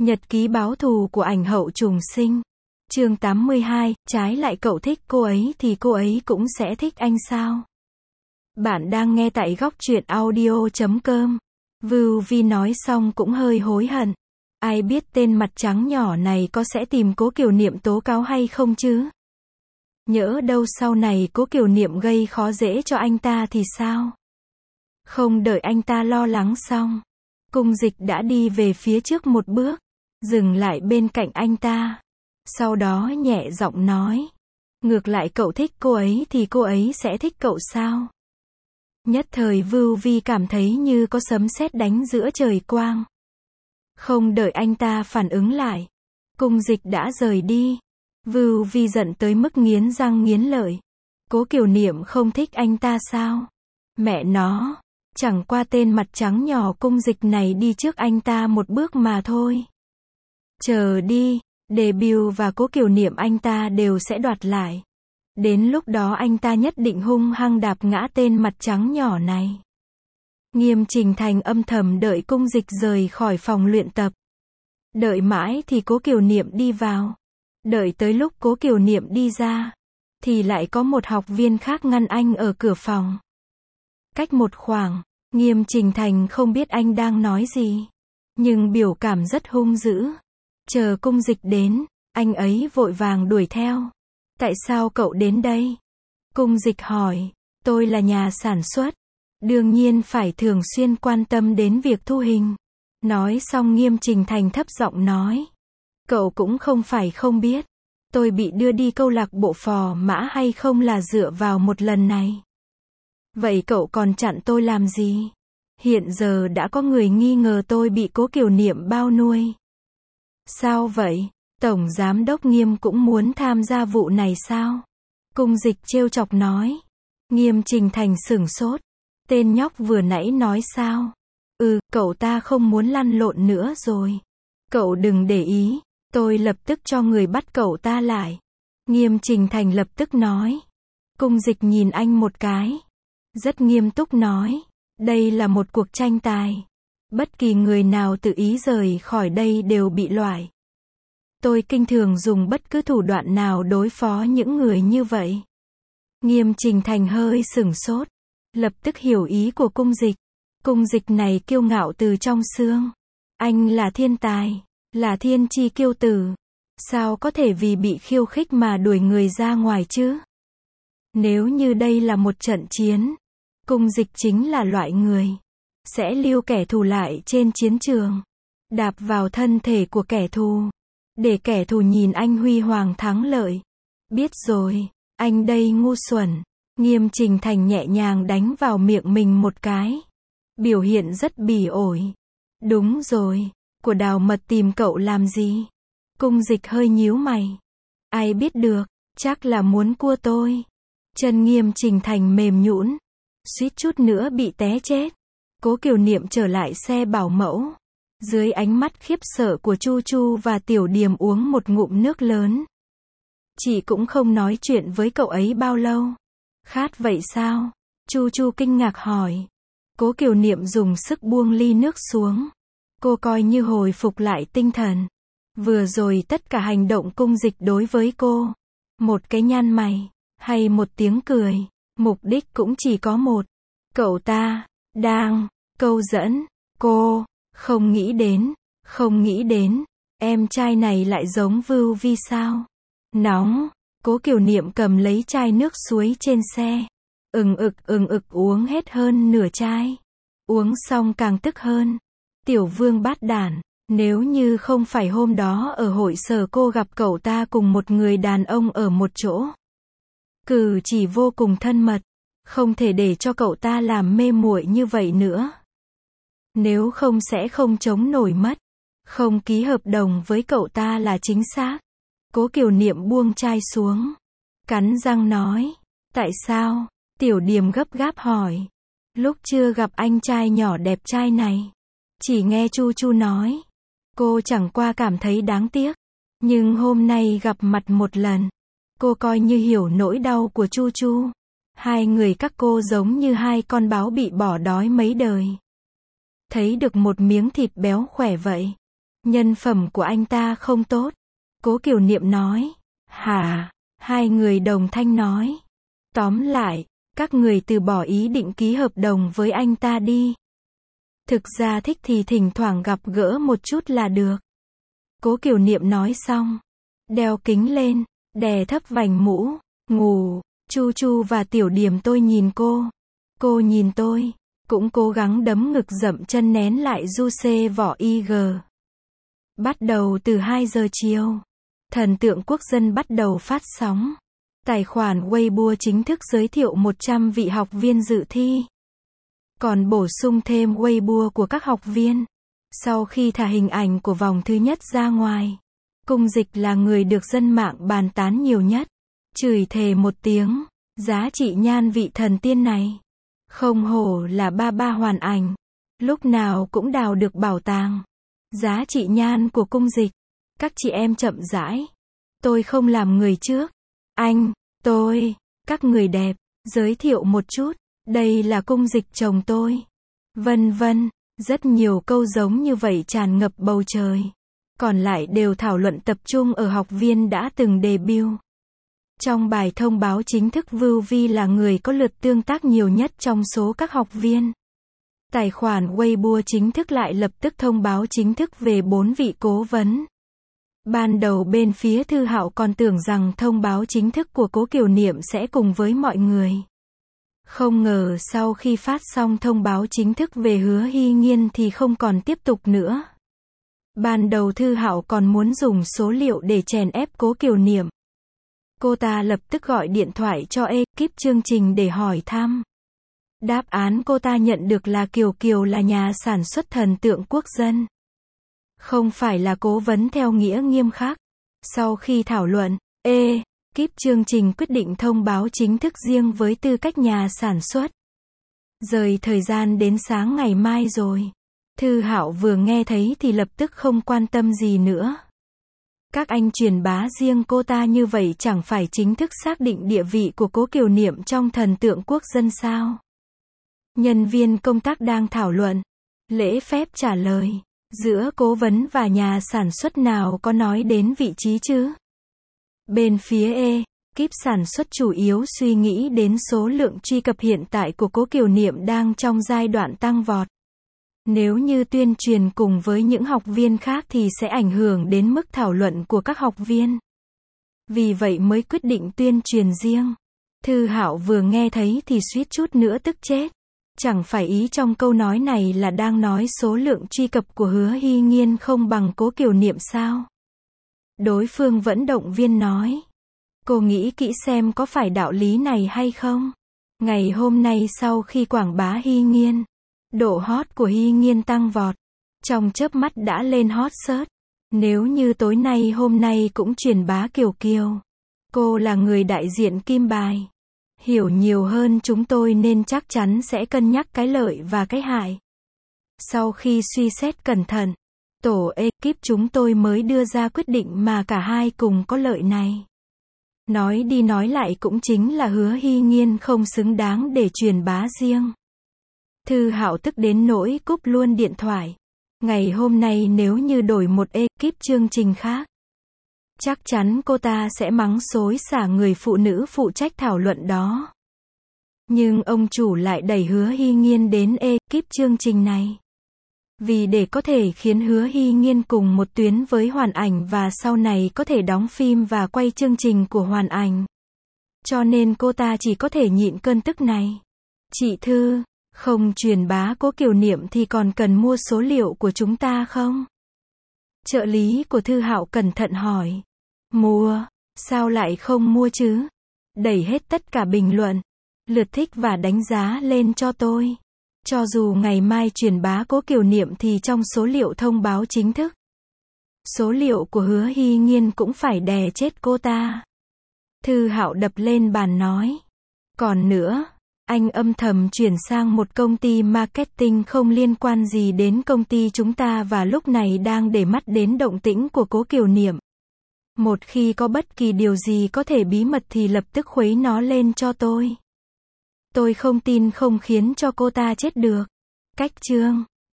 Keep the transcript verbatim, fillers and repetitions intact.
Nhật ký báo thù của ảnh hậu trùng sinh. Chương tám mươi hai, trái lại cậu thích cô ấy thì cô ấy cũng sẽ thích anh sao? Bạn đang nghe tại góc truyện audio chấm com. Vưu Vi nói xong cũng hơi hối hận. Ai biết tên mặt trắng nhỏ này có sẽ tìm Cố Kiều Niệm tố cáo hay không chứ? Nhỡ đâu sau này Cố Kiều Niệm gây khó dễ cho anh ta thì sao? Không đợi anh ta lo lắng xong, Cung Dịch đã đi về phía trước một bước, dừng lại bên cạnh anh ta. Sau đó nhẹ giọng nói, ngược lại cậu thích cô ấy thì cô ấy sẽ thích cậu sao? Nhất thời Vưu Vi cảm thấy như có sấm sét đánh giữa trời quang. Không đợi anh ta phản ứng lại, Cung Dịch đã rời đi. Vưu Vi giận tới mức nghiến răng nghiến lợi. Cố Kiều Niệm không thích anh ta sao? Mẹ nó, chẳng qua tên mặt trắng nhỏ Cung Dịch này đi trước anh ta một bước mà thôi. Chờ đi, debut và Cố Kiều Niệm anh ta đều sẽ đoạt lại. Đến lúc đó anh ta nhất định hung hăng đạp ngã tên mặt trắng nhỏ này. Nghiêm Trình Thành âm thầm đợi Cung Dịch rời khỏi phòng luyện tập. Đợi mãi thì Cố Kiều Niệm đi vào. Đợi tới lúc Cố Kiều Niệm đi ra, thì lại có một học viên khác ngăn anh ở cửa phòng. Cách một khoảng, Nghiêm Trình Thành không biết anh đang nói gì, nhưng biểu cảm rất hung dữ. Chờ Cung Dịch đến, anh ấy vội vàng đuổi theo. Tại sao cậu đến đây? Cung Dịch hỏi. Tôi là nhà sản xuất, đương nhiên phải thường xuyên quan tâm đến việc thu hình. Nói xong Nghiêm Trình Thành thấp giọng nói. Cậu cũng không phải không biết, tôi bị đưa đi câu lạc bộ phò mã hay không là dựa vào một lần này. Vậy cậu còn chặn tôi làm gì? Hiện giờ đã có người nghi ngờ tôi bị Cố Kiều Niệm bao nuôi. Sao vậy? Tổng Giám đốc Nghiêm cũng muốn tham gia vụ này sao? Cung Dịch trêu chọc nói. Nghiêm Trình Thành sửng sốt. Tên nhóc vừa nãy nói sao? Ừ, cậu ta không muốn lăn lộn nữa rồi. Cậu đừng để ý, tôi lập tức cho người bắt cậu ta lại. Nghiêm Trình Thành lập tức nói. Cung Dịch nhìn anh một cái, rất nghiêm túc nói. Đây là một cuộc tranh tài. Bất kỳ người nào tự ý rời khỏi đây đều bị loại. Tôi kinh thường dùng bất cứ thủ đoạn nào đối phó những người như vậy. Nghiêm Trình Thành hơi sửng sốt, lập tức hiểu ý của Cung Dịch. Cung Dịch này kiêu ngạo từ trong xương. Anh là thiên tài, là thiên chi kiêu tử. Sao có thể vì bị khiêu khích mà đuổi người ra ngoài chứ? Nếu như đây là một trận chiến, Cung Dịch chính là loại người sẽ lưu kẻ thù lại trên chiến trường, đạp vào thân thể của kẻ thù, để kẻ thù nhìn anh huy hoàng thắng lợi. Biết rồi, anh đây ngu xuẩn. Nghiêm Trình Thành nhẹ nhàng đánh vào miệng mình một cái, biểu hiện rất bỉ ổi. Đúng rồi, của Đào Mật tìm cậu làm gì? Cung Dịch hơi nhíu mày. Ai biết được, chắc là muốn cua tôi. Chân Nghiêm Trình Thành mềm nhũn, suýt chút nữa bị té chết. Cố Kiều Niệm trở lại xe bảo mẫu. Dưới ánh mắt khiếp sợ của Chu Chu và Tiểu Điềm uống một ngụm nước lớn. Chị cũng không nói chuyện với cậu ấy bao lâu. Khát vậy sao? Chu Chu kinh ngạc hỏi. Cố Kiều Niệm dùng sức buông ly nước xuống. Cô coi như hồi phục lại tinh thần. Vừa rồi tất cả hành động Cung Dịch đối với cô, một cái nhăn mày, hay một tiếng cười, mục đích cũng chỉ có một. Cậu ta đang câu dẫn cô. Không nghĩ đến, không nghĩ đến, em trai này lại giống Vưu Vi sao? Nóng. Cố Kiều Niệm cầm lấy chai nước suối trên xe, ừng ực ừng ực uống hết hơn nửa chai. Uống xong càng tức hơn. Tiểu Vương bát đản, nếu như không phải hôm đó ở hội sở cô gặp cậu ta cùng một người đàn ông ở một chỗ, cử chỉ vô cùng thân mật, không thể để cho cậu ta làm mê muội như vậy nữa. Nếu không sẽ không chống nổi mất. Không ký hợp đồng với cậu ta là chính xác. Cố Kiều Niệm buông chai xuống, cắn răng nói. Tại sao? Tiểu Điềm gấp gáp hỏi. Lúc chưa gặp anh trai nhỏ đẹp trai này, chỉ nghe Chu Chu nói, cô chẳng qua cảm thấy đáng tiếc. Nhưng hôm nay gặp mặt một lần, cô coi như hiểu nỗi đau của Chu Chu. Hai người các cô giống như hai con báo bị bỏ đói mấy đời, thấy được một miếng thịt béo khỏe vậy. Nhân phẩm của anh ta không tốt. Cố Kiều Niệm nói. Hả? Hai người đồng thanh nói. Tóm lại, các người từ bỏ ý định ký hợp đồng với anh ta đi. Thực ra thích thì thỉnh thoảng gặp gỡ một chút là được. Cố Kiều Niệm nói xong, đeo kính lên, đè thấp vành mũ, ngủ. Chu Chu và Tiểu Điểm tôi nhìn cô. Cô nhìn tôi, cũng cố gắng đấm ngực dậm chân nén lại du xê vỏ i giê. Bắt đầu từ hai giờ chiều, Thần tượng quốc dân bắt đầu phát sóng. Tài khoản Weibo chính thức giới thiệu một trăm vị học viên dự thi. Còn bổ sung thêm Weibo của các học viên. Sau khi thả hình ảnh của vòng thứ nhất ra ngoài, Cung Dịch là người được dân mạng bàn tán nhiều nhất. Chửi thề một tiếng, giá trị nhan vị thần tiên này. Không hổ là ba ba hoàn ảnh. Lúc nào cũng đào được bảo tàng. Giá trị nhan của Cung Dịch. Các chị em chậm rãi. Tôi không làm người trước. Anh, tôi, các người đẹp, giới thiệu một chút. Đây là Cung Dịch chồng tôi. Vân vân, rất nhiều câu giống như vậy tràn ngập bầu trời. Còn lại đều thảo luận tập trung ở học viên đã từng debut. Trong bài thông báo chính thức, Vưu Vi là người có lượt tương tác nhiều nhất trong số các học viên. Tài khoản Weibo chính thức lại lập tức thông báo chính thức về bốn vị cố vấn. Ban đầu bên phía Thư Hạo còn tưởng rằng thông báo chính thức của Cố Kiều Niệm sẽ cùng với mọi người. Không ngờ sau khi phát xong thông báo chính thức về Hứa Hy Nhiên thì không còn tiếp tục nữa. Ban đầu Thư Hạo còn muốn dùng số liệu để chèn ép Cố Kiều Niệm. Cô ta lập tức gọi điện thoại cho ekip chương trình để hỏi thăm. Đáp án cô ta nhận được là Kiều Kiều là nhà sản xuất thần tượng quốc dân. Không phải là cố vấn theo nghĩa nghiêm khắc. Sau khi thảo luận, ekip chương trình quyết định thông báo chính thức riêng với tư cách nhà sản xuất. Rời thời gian đến sáng ngày mai rồi. Thư Hạo vừa nghe thấy thì lập tức không quan tâm gì nữa. Các anh truyền bá riêng cô ta như vậy chẳng phải chính thức xác định địa vị của Cố Kiều Niệm trong thần tượng quốc dân sao? Nhân viên công tác đang thảo luận. Lễ phép trả lời. Giữa cố vấn và nhà sản xuất nào có nói đến vị trí chứ? Bên phía ekip sản xuất chủ yếu suy nghĩ đến số lượng truy cập hiện tại của Cố Kiều Niệm đang trong giai đoạn tăng vọt. Nếu như tuyên truyền cùng với những học viên khác thì sẽ ảnh hưởng đến mức thảo luận của các học viên. Vì vậy mới quyết định tuyên truyền riêng. Thư Hạo vừa nghe thấy thì suýt chút nữa tức chết. Chẳng phải ý trong câu nói này là đang nói số lượng truy cập của Hứa Hy Nhiên không bằng Cố Kiều Niệm sao? Đối phương vẫn động viên nói. Cô nghĩ kỹ xem có phải đạo lý này hay không? Ngày hôm nay sau khi quảng bá Hy Nhiên, độ hot của Hy Nhiên tăng vọt. Trong chớp mắt đã lên hot search. Nếu như tối nay hôm nay cũng truyền bá Kiều Kiều. Cô là người đại diện kim bài. Hiểu nhiều hơn chúng tôi nên chắc chắn sẽ cân nhắc cái lợi và cái hại. Sau khi suy xét cẩn thận, tổ ekip chúng tôi mới đưa ra quyết định mà cả hai cùng có lợi này. Nói đi nói lại cũng chính là Hứa Hy Nhiên không xứng đáng để truyền bá riêng. Thư Hạo tức đến nỗi cúp luôn điện thoại. Ngày hôm nay nếu như đổi một ekip chương trình khác, chắc chắn cô ta sẽ mắng xối xả người phụ nữ phụ trách thảo luận đó. Nhưng ông chủ lại đẩy Hứa Hy Nhiên đến ekip chương trình này. Vì để có thể khiến Hứa Hy Nhiên cùng một tuyến với Hoàn Ảnh và sau này có thể đóng phim và quay chương trình của Hoàn Ảnh. Cho nên cô ta chỉ có thể nhịn cơn tức này. Chị Thư, không truyền bá Cố Kiều Niệm thì còn cần mua số liệu của chúng ta không? Trợ lý của Thư Hạo cẩn thận hỏi. Mua? Sao lại không mua chứ? Đẩy hết tất cả bình luận, lượt thích và đánh giá lên cho tôi. Cho dù ngày mai truyền bá Cố Kiều Niệm thì trong số liệu thông báo chính thức, số liệu của Hứa Hy Nhiên cũng phải đè chết cô ta. Thư Hạo đập lên bàn nói. Còn nữa, anh âm thầm chuyển sang một công ty marketing không liên quan gì đến công ty chúng ta và lúc này đang để mắt đến động tĩnh của Cố Kiều Niệm. Một khi có bất kỳ điều gì có thể bí mật thì lập tức khuấy nó lên cho tôi. Tôi không tin không khiến cho cô ta chết được. Cách chương